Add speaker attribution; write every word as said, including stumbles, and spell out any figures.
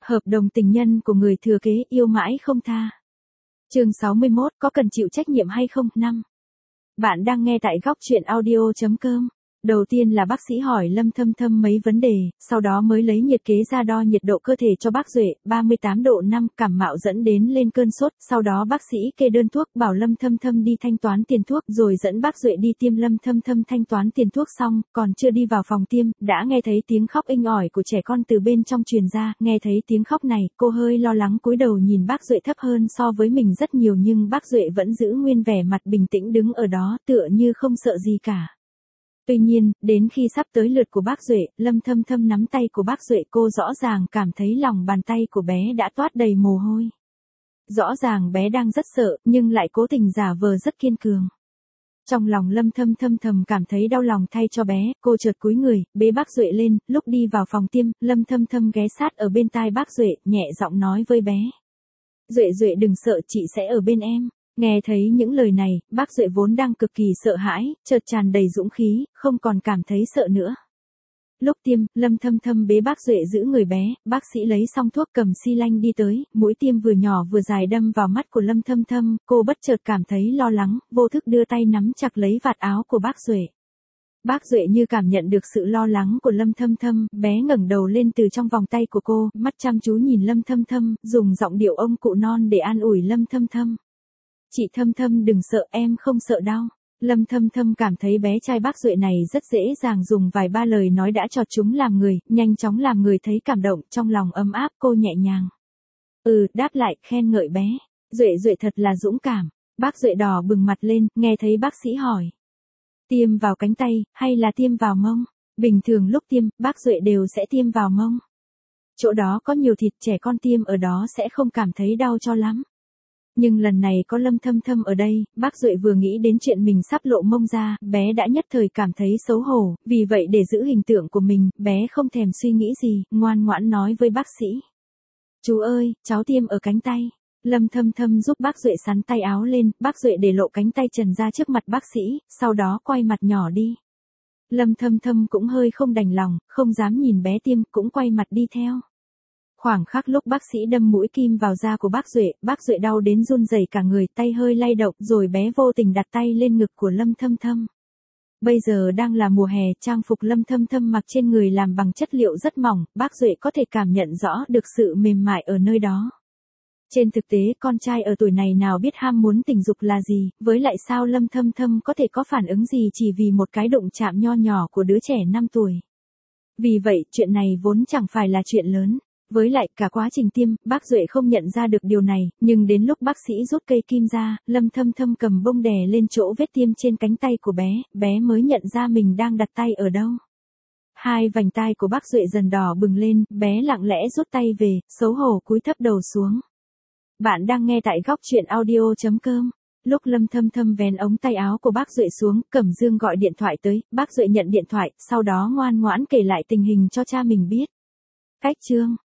Speaker 1: Hợp đồng tình nhân của người thừa kế yêu mãi không tha. Chương sáu mươi mốt, có cần chịu trách nhiệm hay không? năm. Bạn đang nghe tại góc truyện audio chấm com. Đầu tiên là bác sĩ hỏi Lâm Thâm Thâm mấy vấn đề, sau đó mới lấy nhiệt kế ra đo nhiệt độ cơ thể cho bác Duệ, ba mươi tám độ năm, cảm mạo dẫn đến lên cơn sốt, sau đó bác sĩ kê đơn thuốc bảo Lâm Thâm Thâm đi thanh toán tiền thuốc rồi dẫn bác Duệ đi tiêm. Lâm Thâm Thâm thanh toán tiền thuốc xong, còn chưa đi vào phòng tiêm, đã nghe thấy tiếng khóc inh ỏi của trẻ con từ bên trong truyền ra. Nghe thấy tiếng khóc này, cô hơi lo lắng cúi đầu nhìn bác Duệ thấp hơn so với mình rất nhiều nhưng bác Duệ vẫn giữ nguyên vẻ mặt bình tĩnh đứng ở đó tựa như không sợ gì cả. Tuy nhiên, đến khi sắp tới lượt của bác Duệ, Lâm Thâm Thâm nắm tay của bác Duệ, cô rõ ràng cảm thấy lòng bàn tay của bé đã toát đầy mồ hôi. Rõ ràng bé đang rất sợ, nhưng lại cố tình giả vờ rất kiên cường. Trong lòng Lâm Thâm Thâm thầm cảm thấy đau lòng thay cho bé, cô chợt cúi người, bế bác Duệ lên, lúc đi vào phòng tiêm, Lâm Thâm Thâm ghé sát ở bên tai bác Duệ, nhẹ giọng nói với bé. Duệ Duệ đừng sợ, chị sẽ ở bên em. Nghe thấy những lời này, bác Duệ vốn đang cực kỳ sợ hãi, chợt tràn đầy dũng khí, không còn cảm thấy sợ nữa. Lúc tiêm, Lâm Thâm Thâm bế bác Duệ giữ người bé, bác sĩ lấy xong thuốc cầm xi lanh đi tới, mũi tiêm vừa nhỏ vừa dài đâm vào mắt của Lâm Thâm Thâm, cô bất chợt cảm thấy lo lắng, vô thức đưa tay nắm chặt lấy vạt áo của bác Duệ. Bác Duệ như cảm nhận được sự lo lắng của Lâm Thâm Thâm, bé ngẩng đầu lên từ trong vòng tay của cô, mắt chăm chú nhìn Lâm Thâm Thâm, dùng giọng điệu ông cụ non để an ủi Lâm Thâm Thâm. Chị Thâm Thâm đừng sợ, em không sợ đau. Lâm Thâm Thâm cảm thấy bé trai bác Duệ này rất dễ dàng dùng vài ba lời nói đã cho chúng làm người, nhanh chóng làm người thấy cảm động, trong lòng ấm áp, cô nhẹ nhàng. Ừ, đáp lại, khen ngợi bé. Duệ Duệ thật là dũng cảm. Bác Duệ đỏ bừng mặt lên, nghe thấy bác sĩ hỏi. Tiêm vào cánh tay, hay là tiêm vào mông? Bình thường lúc tiêm, bác Duệ đều sẽ tiêm vào mông. Chỗ đó có nhiều thịt, trẻ con tiêm ở đó sẽ không cảm thấy đau cho lắm. Nhưng lần này có Lâm Thâm Thâm ở đây, bác Duệ vừa nghĩ đến chuyện mình sắp lộ mông ra, bé đã nhất thời cảm thấy xấu hổ, vì vậy để giữ hình tượng của mình, bé không thèm suy nghĩ gì, ngoan ngoãn nói với bác sĩ. Chú ơi, cháu tiêm ở cánh tay. Lâm Thâm Thâm giúp bác Duệ sắn tay áo lên, bác Duệ để lộ cánh tay trần ra trước mặt bác sĩ, sau đó quay mặt nhỏ đi. Lâm Thâm Thâm cũng hơi không đành lòng, không dám nhìn bé tiêm, cũng quay mặt đi theo. Khoảng khắc lúc bác sĩ đâm mũi kim vào da của bác Duệ, bác Duệ đau đến run rẩy cả người, tay hơi lay động, rồi bé vô tình đặt tay lên ngực của Lâm Thâm Thâm. Bây giờ đang là mùa hè, trang phục Lâm Thâm Thâm mặc trên người làm bằng chất liệu rất mỏng, bác Duệ có thể cảm nhận rõ được sự mềm mại ở nơi đó. Trên thực tế, con trai ở tuổi này nào biết ham muốn tình dục là gì, với lại sao Lâm Thâm Thâm có thể có phản ứng gì chỉ vì một cái đụng chạm nho nhỏ của đứa trẻ năm tuổi. Vì vậy, chuyện này vốn chẳng phải là chuyện lớn. Với lại, cả quá trình tiêm, bác Duệ không nhận ra được điều này, nhưng đến lúc bác sĩ rút cây kim ra, Lâm Thâm Thâm cầm bông đè lên chỗ vết tiêm trên cánh tay của bé, bé mới nhận ra mình đang đặt tay ở đâu. Hai vành tai của bác Duệ dần đỏ bừng lên, bé lặng lẽ rút tay về, xấu hổ cúi thấp đầu xuống. Bạn đang nghe tại góc truyện audio chấm com. Lúc Lâm Thâm Thâm vén ống tay áo của bác Duệ xuống, Cẩm Dương gọi điện thoại tới, bác Duệ nhận điện thoại, sau đó ngoan ngoãn kể lại tình hình cho cha mình biết. Cách chương